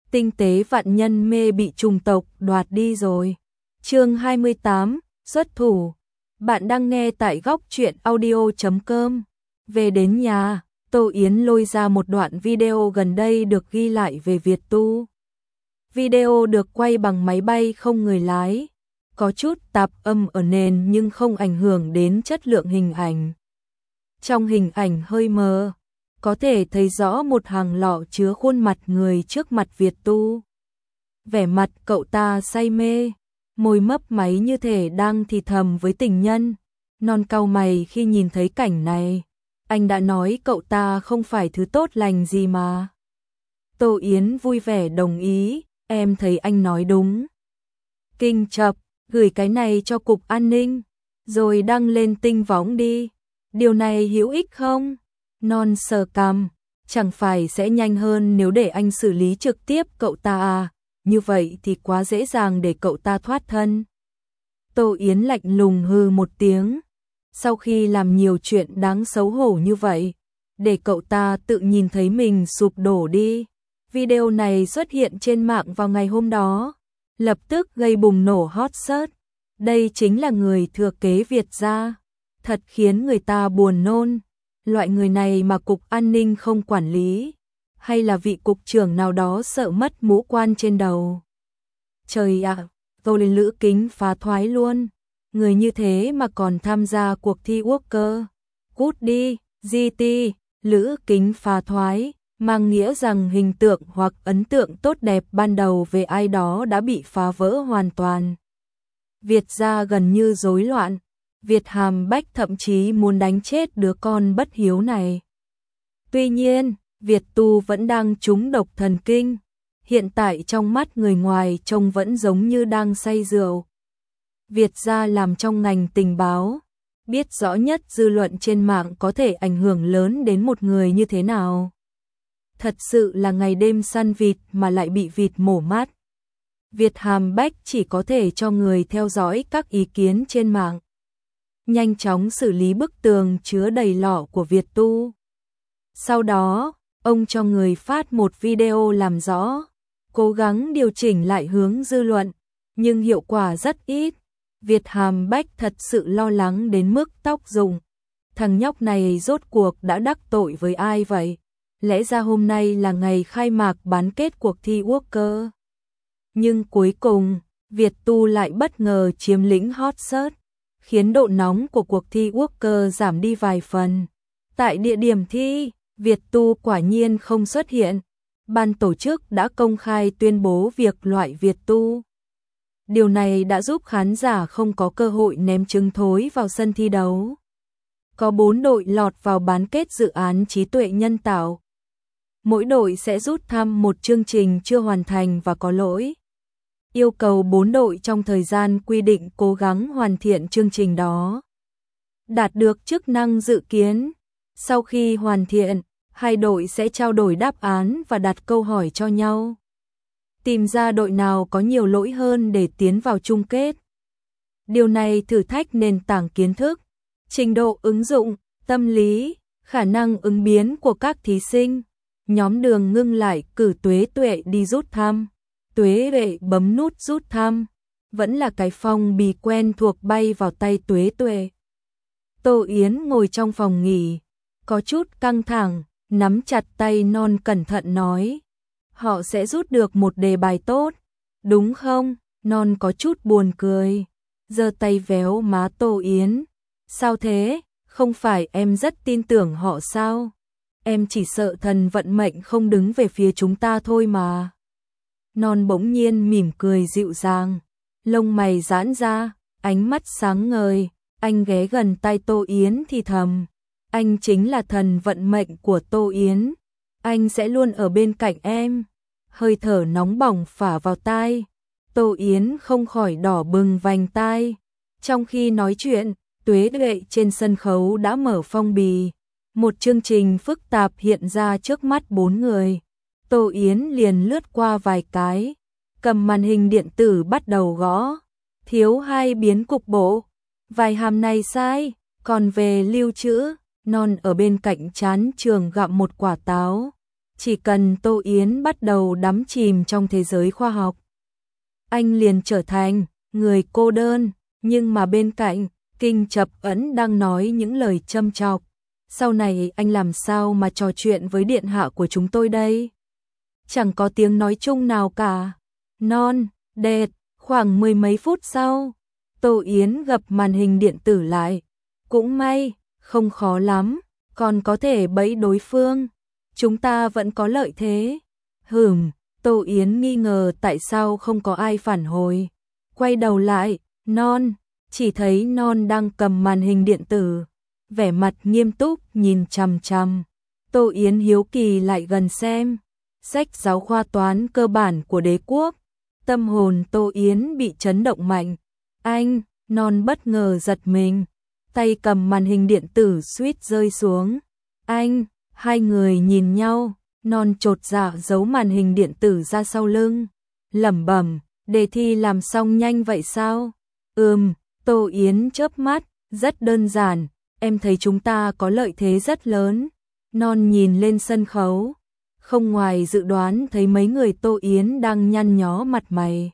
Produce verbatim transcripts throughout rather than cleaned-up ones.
Tinh tế vạn nhân mê bị trùng tộc đoạt đi rồi. Chương hai mươi tám, xuất thủ. Bạn đang nghe tại góc truyện audio chấm com. Về đến nhà, Tô Yến lôi ra một đoạn video gần đây được ghi lại về Việt Tu. Video được quay bằng máy bay không người lái, có chút tạp âm ở nền nhưng không ảnh hưởng đến chất lượng hình ảnh. Trong hình ảnh hơi mờ, có thể thấy rõ một hàng lọ chứa khuôn mặt người trước mặt Việt Tu. Vẻ mặt cậu ta say mê, môi mấp máy như thể đang thì thầm với tình nhân. Non cau mày khi nhìn thấy cảnh này, anh đã nói cậu ta không phải thứ tốt lành gì mà. Tô Yến vui vẻ đồng ý, em thấy anh nói đúng. Kinh chập, gửi cái này cho cục an ninh, rồi đăng lên tinh võng đi. Điều này hữu ích không? Non sờ cằm, chẳng phải sẽ nhanh hơn nếu để anh xử lý trực tiếp cậu ta à? Như vậy thì quá dễ dàng để cậu ta thoát thân. Tô Yến lạnh lùng hừ một tiếng. Sau khi làm nhiều chuyện đáng xấu hổ như vậy, để cậu ta tự nhìn thấy mình sụp đổ đi. Video này xuất hiện trên mạng vào ngày hôm đó, lập tức gây bùng nổ hot search. Đây chính là người thừa kế Việt gia, thật khiến người ta buồn nôn. Loại người này mà cục an ninh không quản lý, hay là vị cục trưởng nào đó sợ mất mũ quan trên đầu. Trời ạ, tôi lên Lữ Kính phá thoái luôn. Người như thế mà còn tham gia cuộc thi Walker. Cút đi, giê tê, Lữ Kính phá thoái, mang nghĩa rằng hình tượng hoặc ấn tượng tốt đẹp ban đầu về ai đó đã bị phá vỡ hoàn toàn. Việt gia gần như rối loạn. Việt Hàm Bách thậm chí muốn đánh chết đứa con bất hiếu này. Tuy nhiên, Việt Tu vẫn đang trúng độc thần kinh. Hiện tại trong mắt người ngoài trông vẫn giống như đang say rượu. Việt gia làm trong ngành tình báo, biết rõ nhất dư luận trên mạng có thể ảnh hưởng lớn đến một người như thế nào. Thật sự là ngày đêm săn vịt mà lại bị vịt mổ mắt. Việt Hàm Bách chỉ có thể cho người theo dõi các ý kiến trên mạng, nhanh chóng xử lý bức tường chứa đầy lọ của Việt Tu. Sau đó, ông cho người phát một video làm rõ, cố gắng điều chỉnh lại hướng dư luận, nhưng hiệu quả rất ít. Việt Hàm Bách thật sự lo lắng đến mức tóc rụng. Thằng nhóc này rốt cuộc đã đắc tội với ai vậy? Lẽ ra hôm nay là ngày khai mạc bán kết cuộc thi Walker. Nhưng cuối cùng, Việt Tu lại bất ngờ chiếm lĩnh hot search, khiến độ nóng của cuộc thi Walker giảm đi vài phần. Tại địa điểm thi, Việt Tu quả nhiên không xuất hiện. Ban tổ chức đã công khai tuyên bố việc loại Việt Tu. Điều này đã giúp khán giả không có cơ hội ném trứng thối vào sân thi đấu. Có bốn đội lọt vào bán kết dự án trí tuệ nhân tạo. Mỗi đội sẽ rút thăm một chương trình chưa hoàn thành và có lỗi. Yêu cầu bốn đội trong thời gian quy định cố gắng hoàn thiện chương trình đó. Đạt được chức năng dự kiến. Sau khi hoàn thiện, hai đội sẽ trao đổi đáp án và đặt câu hỏi cho nhau. Tìm ra đội nào có nhiều lỗi hơn để tiến vào chung kết. Điều này thử thách nền tảng kiến thức, trình độ ứng dụng, tâm lý, khả năng ứng biến của các thí sinh. Nhóm Đường ngưng lại cử Tuế Tuệ đi rút thăm. Tuế Tuệ bấm nút rút thăm, vẫn là cái phong bì quen thuộc bay vào tay Tuế Tuệ. Tô Yến ngồi trong phòng nghỉ, có chút căng thẳng, nắm chặt tay Non cẩn thận nói. Họ sẽ rút được một đề bài tốt, đúng không? Non có chút buồn cười, giơ tay véo má Tô Yến. Sao thế? Không phải em rất tin tưởng họ sao? Em chỉ sợ thần vận mệnh không đứng về phía chúng ta thôi mà. Non bỗng nhiên mỉm cười dịu dàng, lông mày giãn ra, ánh mắt sáng ngời. Anh ghé gần tai Tô Yến thì thầm. Anh chính là thần vận mệnh của Tô Yến. Anh sẽ luôn ở bên cạnh em. Hơi thở nóng bỏng phả vào tai. Tô Yến không khỏi đỏ bừng vành tai. Trong khi nói chuyện, Tuế Tuệ trên sân khấu đã mở phong bì. Một chương trình phức tạp hiện ra trước mắt bốn người. Tô Yến liền lướt qua vài cái, cầm màn hình điện tử bắt đầu gõ. Thiếu hai biến cục bộ. Vài hàm này sai, còn về lưu trữ, Non ở bên cạnh chán trường gặm một quả táo. Chỉ cần Tô Yến bắt đầu đắm chìm trong thế giới khoa học, anh liền trở thành người cô đơn, nhưng mà bên cạnh, Kinh Chập Ẩn đang nói những lời châm chọc. Sau này anh làm sao mà trò chuyện với điện hạ của chúng tôi đây? Chẳng có tiếng nói chung nào cả. Non, đệt, khoảng mười mấy phút sau, Tô Yến gập màn hình điện tử lại. Cũng may, không khó lắm, còn có thể bẫy đối phương. Chúng ta vẫn có lợi thế. Hửm, Tô Yến nghi ngờ tại sao không có ai phản hồi. Quay đầu lại, Non, chỉ thấy Non đang cầm màn hình điện tử, vẻ mặt nghiêm túc nhìn chằm chằm. Tô Yến hiếu kỳ lại gần xem, sách giáo khoa toán cơ bản của đế quốc. Tâm hồn Tô Yến bị chấn động mạnh. Anh, Non bất ngờ giật mình, tay cầm màn hình điện tử suýt rơi xuống. Anh, hai người nhìn nhau, Non chột dạ giấu màn hình điện tử ra sau lưng, lẩm bẩm, đề thi làm xong nhanh vậy sao? Ừm, Tô Yến chớp mắt, rất đơn giản, em thấy chúng ta có lợi thế rất lớn. Non nhìn lên sân khấu, không ngoài dự đoán thấy mấy người Tô Yến đang nhăn nhó mặt mày.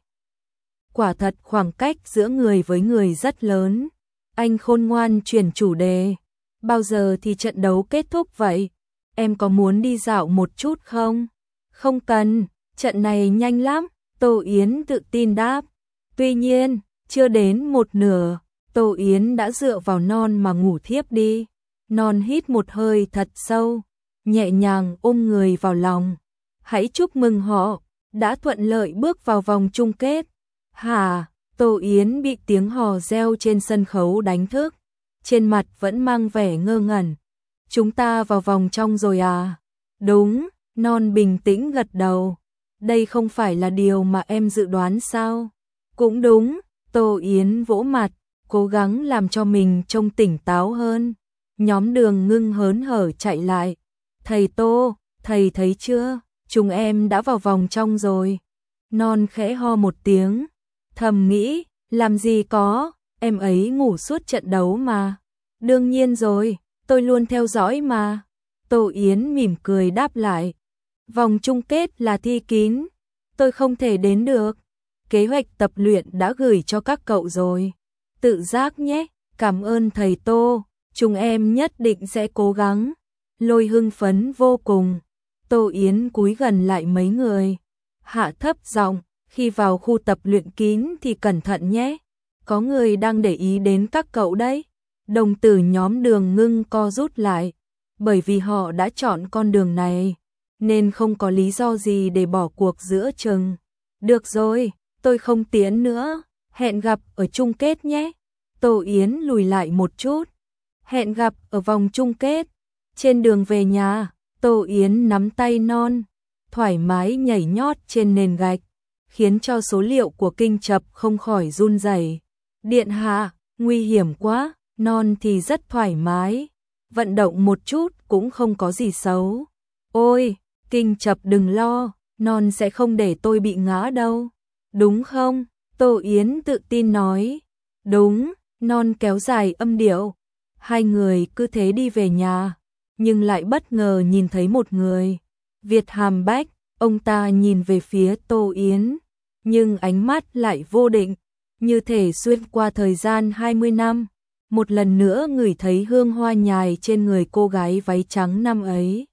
Quả thật khoảng cách giữa người với người rất lớn. Anh khôn ngoan chuyển chủ đề. Bao giờ thì trận đấu kết thúc vậy? Em có muốn đi dạo một chút không? Không cần, trận này nhanh lắm, Tô Yến tự tin đáp. Tuy nhiên, chưa đến một nửa, Tô Yến đã dựa vào Non mà ngủ thiếp đi. Non hít một hơi thật sâu, nhẹ nhàng ôm người vào lòng. Hãy chúc mừng họ, đã thuận lợi bước vào vòng chung kết. Hả? Tô Yến bị tiếng hò reo trên sân khấu đánh thức, trên mặt vẫn mang vẻ ngơ ngẩn. Chúng ta vào vòng trong rồi à? Đúng, Non bình tĩnh gật đầu. Đây không phải là điều mà em dự đoán sao? Cũng đúng, Tô Yến vỗ mặt, cố gắng làm cho mình trông tỉnh táo hơn. Nhóm Đường Ngưng hớn hở chạy lại. Thầy Tô, thầy thấy chưa? Chúng em đã vào vòng trong rồi. Non khẽ ho một tiếng, thầm nghĩ, làm gì có, em ấy ngủ suốt trận đấu mà. Đương nhiên rồi, tôi luôn theo dõi mà. Tô Yến mỉm cười đáp lại. Vòng chung kết là thi kín, tôi không thể đến được. Kế hoạch tập luyện đã gửi cho các cậu rồi. Tự giác nhé, cảm ơn thầy Tô, chúng em nhất định sẽ cố gắng. Lôi hưng phấn vô cùng. Tô Yến cúi gần lại mấy người, hạ thấp giọng, khi vào khu tập luyện kín thì cẩn thận nhé. Có người đang để ý đến các cậu đấy. Đồng tử nhóm Đường Ngưng co rút lại, bởi vì họ đã chọn con đường này, nên không có lý do gì để bỏ cuộc giữa chừng. Được rồi, tôi không tiến nữa, hẹn gặp ở chung kết nhé. Tô Yến lùi lại một chút. Hẹn gặp ở vòng chung kết. Trên đường về nhà, Tô Yến nắm tay Non, thoải mái nhảy nhót trên nền gạch, khiến cho số liệu của Kinh Chập không khỏi run rẩy. Điện hạ, nguy hiểm quá. Non thì rất thoải mái, vận động một chút cũng không có gì xấu. Ôi, Kinh Chập đừng lo, Non sẽ không để tôi bị ngã đâu. Đúng không? Tô Yến tự tin nói. Đúng, Non kéo dài âm điệu. Hai người cứ thế đi về nhà, nhưng lại bất ngờ nhìn thấy một người. Việt Hàm Bách, ông ta nhìn về phía Tô Yến, nhưng ánh mắt lại vô định, như thể xuyên qua thời gian hai mươi năm. Một lần nữa ngửi thấy hương hoa nhài trên người cô gái váy trắng năm ấy.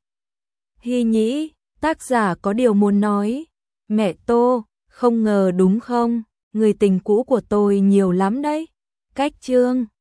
Hy Nhĩ, tác giả có điều muốn nói. Mẹ Tô, không ngờ đúng không? Người tình cũ của tôi nhiều lắm đấy. Cách chương